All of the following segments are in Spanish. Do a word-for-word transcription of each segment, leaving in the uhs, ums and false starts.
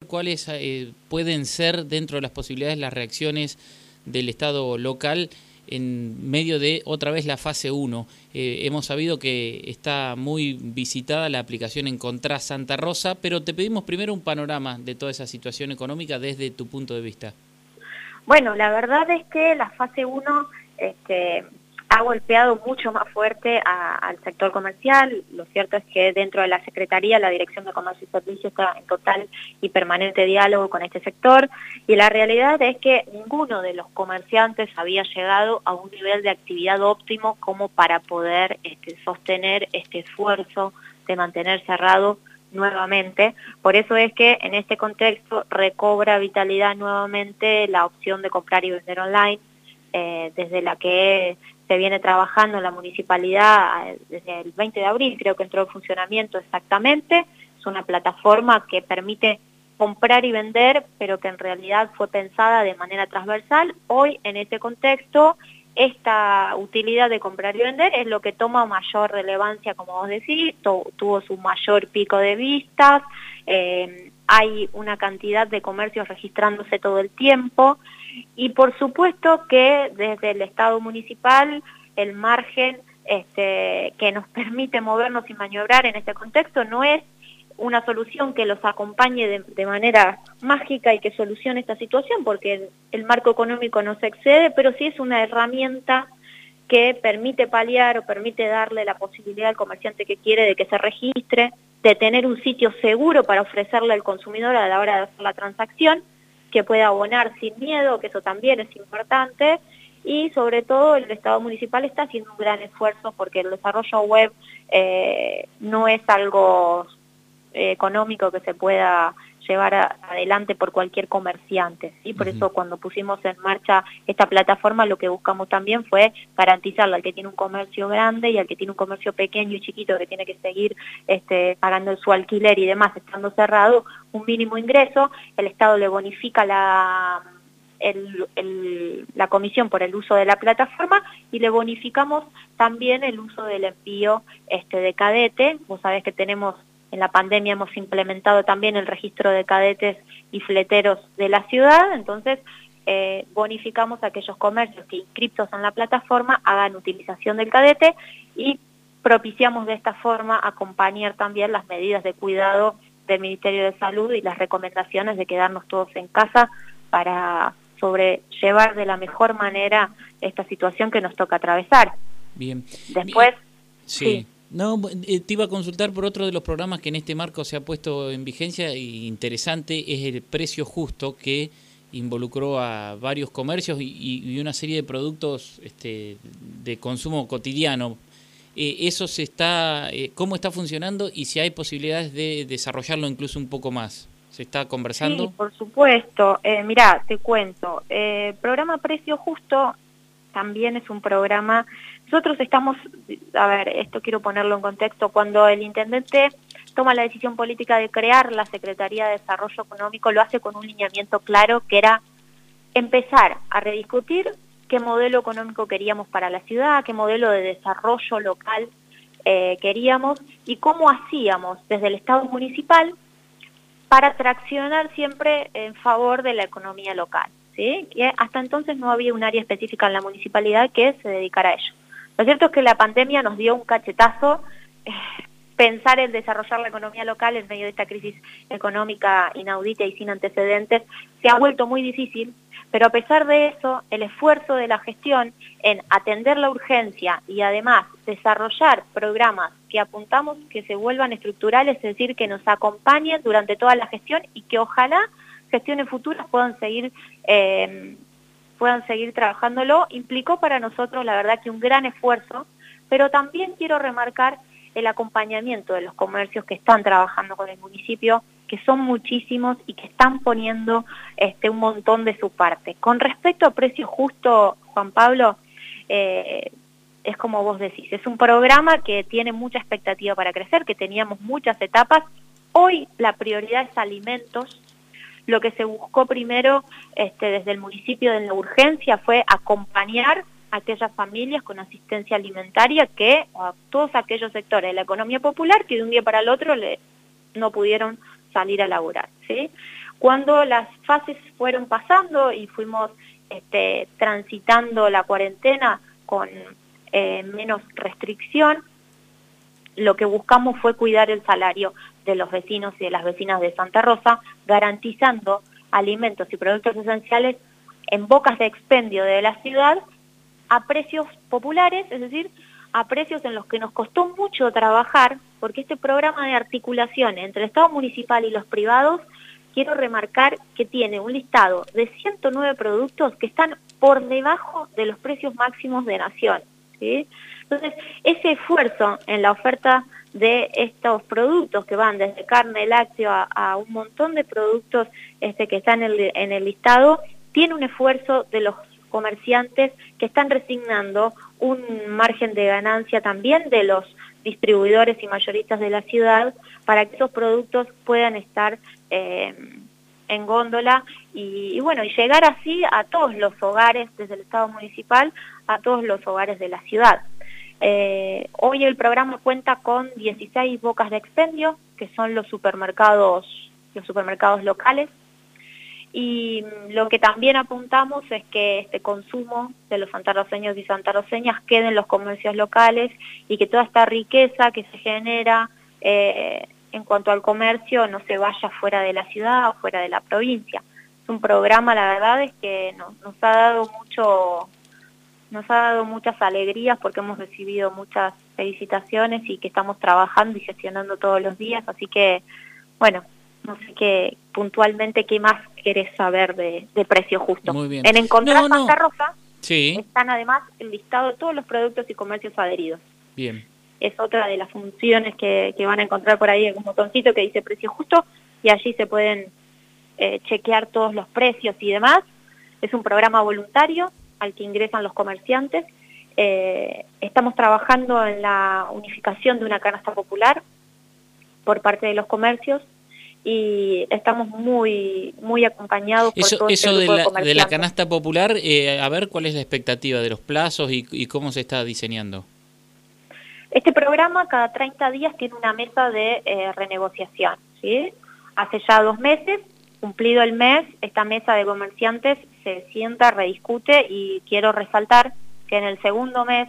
cuáles eh, pueden ser, dentro de las posibilidades, las reacciones del Estado local en medio de, otra vez, la fase uno. Eh, hemos sabido que está muy visitada la aplicación Encontrá Santa Rosa, pero te pedimos primero un panorama de toda esa situación económica desde tu punto de vista. Bueno, la verdad es que la fase uno este, ha golpeado mucho más fuerte a, al sector comercial. Lo cierto es que dentro de la Secretaría, la Dirección de Comercio y Servicios está en total y permanente diálogo con este sector, y la realidad es que ninguno de los comerciantes había llegado a un nivel de actividad óptimo como para poder este, sostener este esfuerzo de mantener cerrado nuevamente. Por eso es que en este contexto recobra vitalidad nuevamente la opción de comprar y vender online, eh, desde la que se viene trabajando en la municipalidad desde el veinte de abril, creo que entró en funcionamiento exactamente. Es una plataforma que permite comprar y vender, pero que en realidad fue pensada de manera transversal. Hoy, en este contexto, esta utilidad de comprar y vender es lo que toma mayor relevancia, como vos decís, tuvo su mayor pico de vistas, eh, hay una cantidad de comercios registrándose todo el tiempo, y por supuesto que desde el Estado municipal el margen este, que nos permite movernos y maniobrar en este contexto no es una solución que los acompañe de, de manera mágica y que solucione esta situación, porque el, el marco económico no se excede, pero sí es una herramienta que permite paliar o permite darle la posibilidad al comerciante que quiere de que se registre, de tener un sitio seguro para ofrecerle al consumidor a la hora de hacer la transacción, que pueda abonar sin miedo, que eso también es importante, y sobre todo el Estado municipal está haciendo un gran esfuerzo porque el desarrollo web eh, no es algo económico que se pueda llevar a, adelante por cualquier comerciante, ¿sí? Por uh-huh. eso cuando pusimos en marcha esta plataforma lo que buscamos también fue garantizarle al que tiene un comercio grande y al que tiene un comercio pequeño y chiquito que tiene que seguir este, pagando su alquiler y demás, estando cerrado, un mínimo ingreso. El Estado le bonifica la El, el, la comisión por el uso de la plataforma y le bonificamos también el uso del envío este, de cadete. Vos sabés que tenemos, en la pandemia hemos implementado también el registro de cadetes y fleteros de la ciudad, entonces eh, bonificamos a aquellos comercios que inscriptos en la plataforma hagan utilización del cadete y propiciamos de esta forma acompañar también las medidas de cuidado del Ministerio de Salud y las recomendaciones de quedarnos todos en casa para sobrellevar de la mejor manera esta situación que nos toca atravesar. Bien. Después, Bien. Sí. sí. No, te iba a consultar por otro de los programas que en este marco se ha puesto en vigencia y interesante, es el Precio Justo, que involucró a varios comercios y, y una serie de productos este, de consumo cotidiano. Eh, ¿Eso se está, eh, cómo está funcionando y si hay posibilidades de desarrollarlo incluso un poco más? ¿Se está conversando? Sí, por supuesto. Eh, mirá, te cuento. El eh, programa Precio Justo también es un programa. Nosotros estamos, a ver, esto quiero ponerlo en contexto, cuando el intendente toma la decisión política de crear la Secretaría de Desarrollo Económico, lo hace con un lineamiento claro que era empezar a rediscutir qué modelo económico queríamos para la ciudad, qué modelo de desarrollo local eh, queríamos y cómo hacíamos desde el Estado municipal para traccionar siempre en favor de la economía local, ¿sí? Que hasta entonces no había un área específica en la municipalidad que se dedicara a ello. Lo cierto es que la pandemia nos dio un cachetazo, eh, pensar en desarrollar la economía local en medio de esta crisis económica inaudita y sin antecedentes se ha vuelto muy difícil, pero a pesar de eso, el esfuerzo de la gestión en atender la urgencia y además desarrollar programas que apuntamos que se vuelvan estructurales, es decir, que nos acompañen durante toda la gestión y que ojalá gestiones futuras puedan seguir eh, puedan seguir trabajándolo, implicó para nosotros la verdad que un gran esfuerzo, pero también quiero remarcar el acompañamiento de los comercios que están trabajando con el municipio, que son muchísimos y que están poniendo este, un montón de su parte. Con respecto a Precio Justo, Juan Pablo, eh, es como vos decís, es un programa que tiene mucha expectativa para crecer, que teníamos muchas etapas. Hoy la prioridad es alimentos. Lo que se buscó primero este, desde el municipio de la urgencia fue acompañar a aquellas familias con asistencia alimentaria que, a todos aquellos sectores de la economía popular que de un día para el otro le, no pudieron salir a laburar, ¿sí? Cuando las fases fueron pasando y fuimos este, transitando la cuarentena con eh, menos restricción, lo que buscamos fue cuidar el salario de los vecinos y de las vecinas de Santa Rosa, garantizando alimentos y productos esenciales en bocas de expendio de la ciudad a precios populares, es decir, a precios en los que nos costó mucho trabajar, porque este programa de articulación entre el Estado municipal y los privados, quiero remarcar que tiene un listado de ciento nueve productos que están por debajo de los precios máximos de Nación, ¿sí? Entonces, ese esfuerzo en la oferta de estos productos que van desde carne, lácteo a, a un montón de productos este, que están en el, en el listado, tiene un esfuerzo de los comerciantes que están resignando un margen de ganancia también de los distribuidores y mayoristas de la ciudad para que esos productos puedan estar eh, en góndola y, y bueno, y llegar así a todos los hogares desde el Estado municipal, a todos los hogares de la ciudad. Eh, hoy el programa cuenta con dieciséis bocas de expendio, que son los supermercados, los supermercados locales, y lo que también apuntamos es que este consumo de los santarroceños y santarroceñas quede en los comercios locales y que toda esta riqueza que se genera eh, en cuanto al comercio no se vaya fuera de la ciudad o fuera de la provincia. Es un programa, la verdad es que nos, nos ha dado mucho, nos ha dado muchas alegrías porque hemos recibido muchas felicitaciones y que estamos trabajando y gestionando todos los días, así que, bueno, no sé qué puntualmente qué más querés saber de, de Precio Justo. Muy bien. En Encontrar no, no. Santa Rosa sí. están además el listado de todos los productos y comercios adheridos. Bien. Es otra de las funciones que, que van a encontrar por ahí en un botoncito que dice Precio Justo y allí se pueden eh, chequear todos los precios y demás. Es un programa voluntario al que ingresan los comerciantes. Eh, estamos trabajando en la unificación de una canasta popular por parte de los comercios y estamos muy muy acompañados por eso, todo eso este grupo de, la, de comerciantes. de la canasta popular, eh, a ver cuál es la expectativa de los plazos y, y cómo se está diseñando. Este programa cada treinta días tiene una mesa de eh, renegociación, ¿sí? Hace ya dos meses, cumplido el mes, esta mesa de comerciantes se sienta, rediscute y quiero resaltar que en el segundo mes,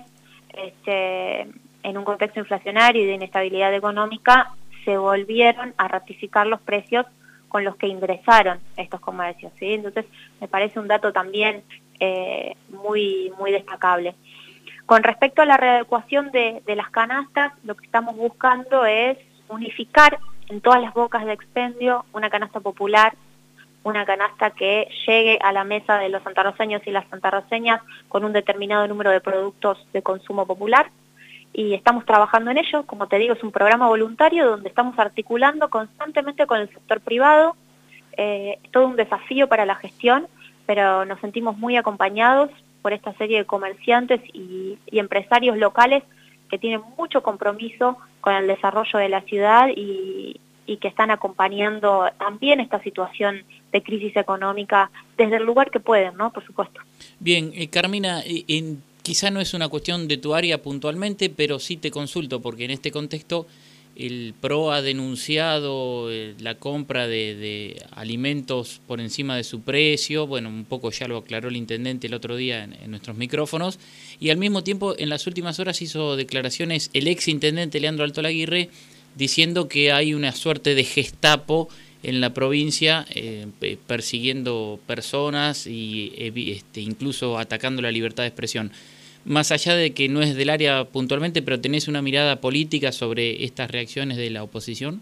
este, en un contexto inflacionario y de inestabilidad económica, se volvieron a ratificar los precios con los que ingresaron estos comercios, ¿sí? Entonces, me parece un dato también eh, muy, muy destacable. Con respecto a la readecuación de, de las canastas, lo que estamos buscando es unificar en todas las bocas de expendio una canasta popular, una canasta que llegue a la mesa de los santarroceños y las santarroceñas con un determinado número de productos de consumo popular. Y estamos trabajando en ello, como te digo, es un programa voluntario donde estamos articulando constantemente con el sector privado, eh, es todo un desafío para la gestión, pero nos sentimos muy acompañados por esta serie de comerciantes y, y empresarios locales que tienen mucho compromiso con el desarrollo de la ciudad y, y que están acompañando también esta situación de crisis económica desde el lugar que pueden, ¿no? Por supuesto. Bien, eh, Carmina, en quizá no es una cuestión de tu área puntualmente, pero sí te consulto, porque en este contexto el P R O ha denunciado eh, la compra de, de alimentos por encima de su precio, bueno, un poco ya lo aclaró el intendente el otro día en, en nuestros micrófonos, y al mismo tiempo en las últimas horas hizo declaraciones el ex intendente Leandro Altolaguirre diciendo que hay una suerte de Gestapo en la provincia eh, persiguiendo personas y este, incluso atacando la libertad de expresión. Más allá de que no es del área puntualmente, pero ¿tenés una mirada política sobre estas reacciones de la oposición?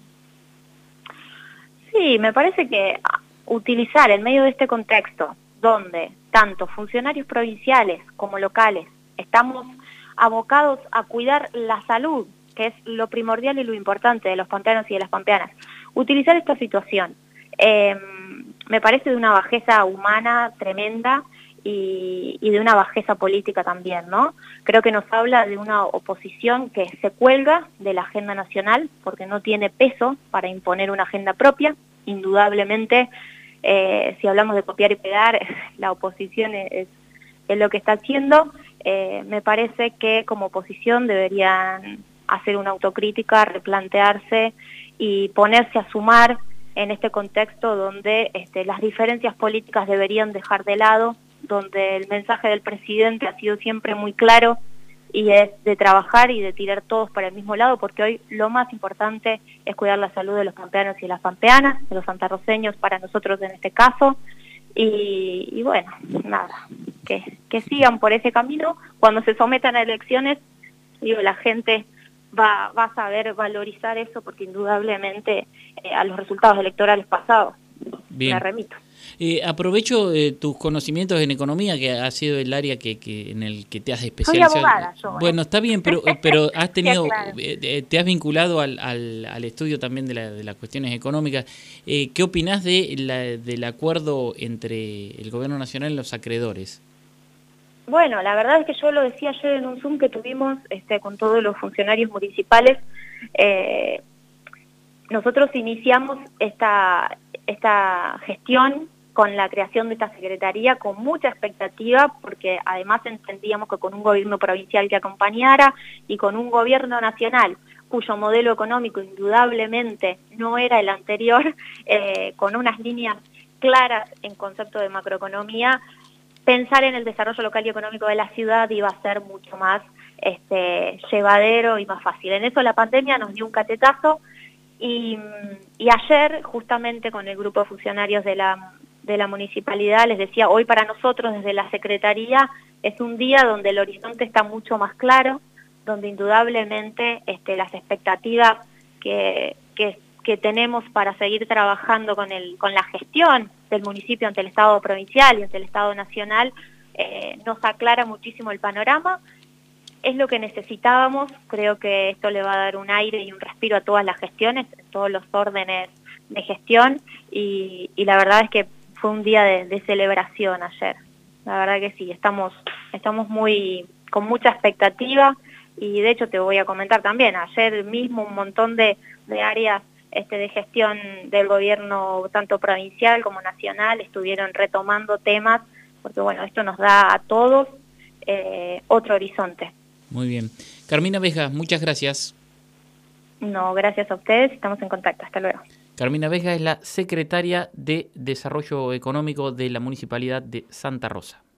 Sí, me parece que utilizar en medio de este contexto, donde tanto funcionarios provinciales como locales estamos abocados a cuidar la salud, que es lo primordial y lo importante de los pampeanos y de las pampeanas, utilizar esta situación eh, me parece de una bajeza humana tremenda y, y de una bajeza política también, ¿no? Creo que nos habla de una oposición que se cuelga de la agenda nacional porque no tiene peso para imponer una agenda propia. Indudablemente, eh, si hablamos de copiar y pegar, la oposición es, es lo que está haciendo. Eh, me parece que como oposición deberían hacer una autocrítica, replantearse y ponerse a sumar en este contexto donde este, las diferencias políticas deberían dejar de lado, donde el mensaje del presidente ha sido siempre muy claro y es de trabajar y de tirar todos para el mismo lado, porque hoy lo más importante es cuidar la salud de los pampeanos y de las pampeanas, de los santarroceños para nosotros en este caso, y, y bueno, nada, que, que sigan por ese camino. Cuando se sometan a elecciones, digo, la gente va, va a saber valorizar eso, porque indudablemente eh, a los resultados electorales pasados Bien. me remito. Eh, aprovecho eh, tus conocimientos en economía, que ha sido el área que, que en el que te has especializado. Soy abogada yo. Bueno, ¿eh? está bien, pero pero has tenido, sí, claro. eh, te has vinculado al, al, al estudio también de, la, de las cuestiones económicas. Eh, ¿Qué opinás de la, del acuerdo entre el Gobierno Nacional y los acreedores? Bueno, la verdad es que yo lo decía ayer en un Zoom que tuvimos este, con todos los funcionarios municipales. Eh, nosotros iniciamos esta, esta gestión con la creación de esta secretaría con mucha expectativa, porque además entendíamos que con un gobierno provincial que acompañara y con un gobierno nacional cuyo modelo económico indudablemente no era el anterior, eh, con unas líneas claras en concepto de macroeconomía, pensar en el desarrollo local y económico de la ciudad iba a ser mucho más este, llevadero y más fácil. En eso la pandemia nos dio un catetazo y, y ayer justamente con el grupo de funcionarios de la, de la municipalidad les decía, hoy para nosotros desde la Secretaría es un día donde el horizonte está mucho más claro, donde indudablemente este, las expectativas que, que, que tenemos para seguir trabajando con, el, con la gestión del municipio ante el Estado provincial y ante el Estado nacional, eh, nos aclara muchísimo el panorama. Es lo que necesitábamos, creo que esto le va a dar un aire y un respiro a todas las gestiones, todos los órdenes de gestión, y, y la verdad es que fue un día de, de celebración ayer. La verdad que sí, estamos, estamos muy con mucha expectativa, y de hecho te voy a comentar también, ayer mismo un montón de, de áreas este, de gestión del gobierno, tanto provincial como nacional, estuvieron retomando temas, porque bueno, esto nos da a todos eh, otro horizonte. Muy bien. Carmina Vesga, muchas gracias. No, gracias a ustedes, estamos en contacto, hasta luego. Carmina Vesga es la secretaria de Desarrollo Económico de la Municipalidad de Santa Rosa.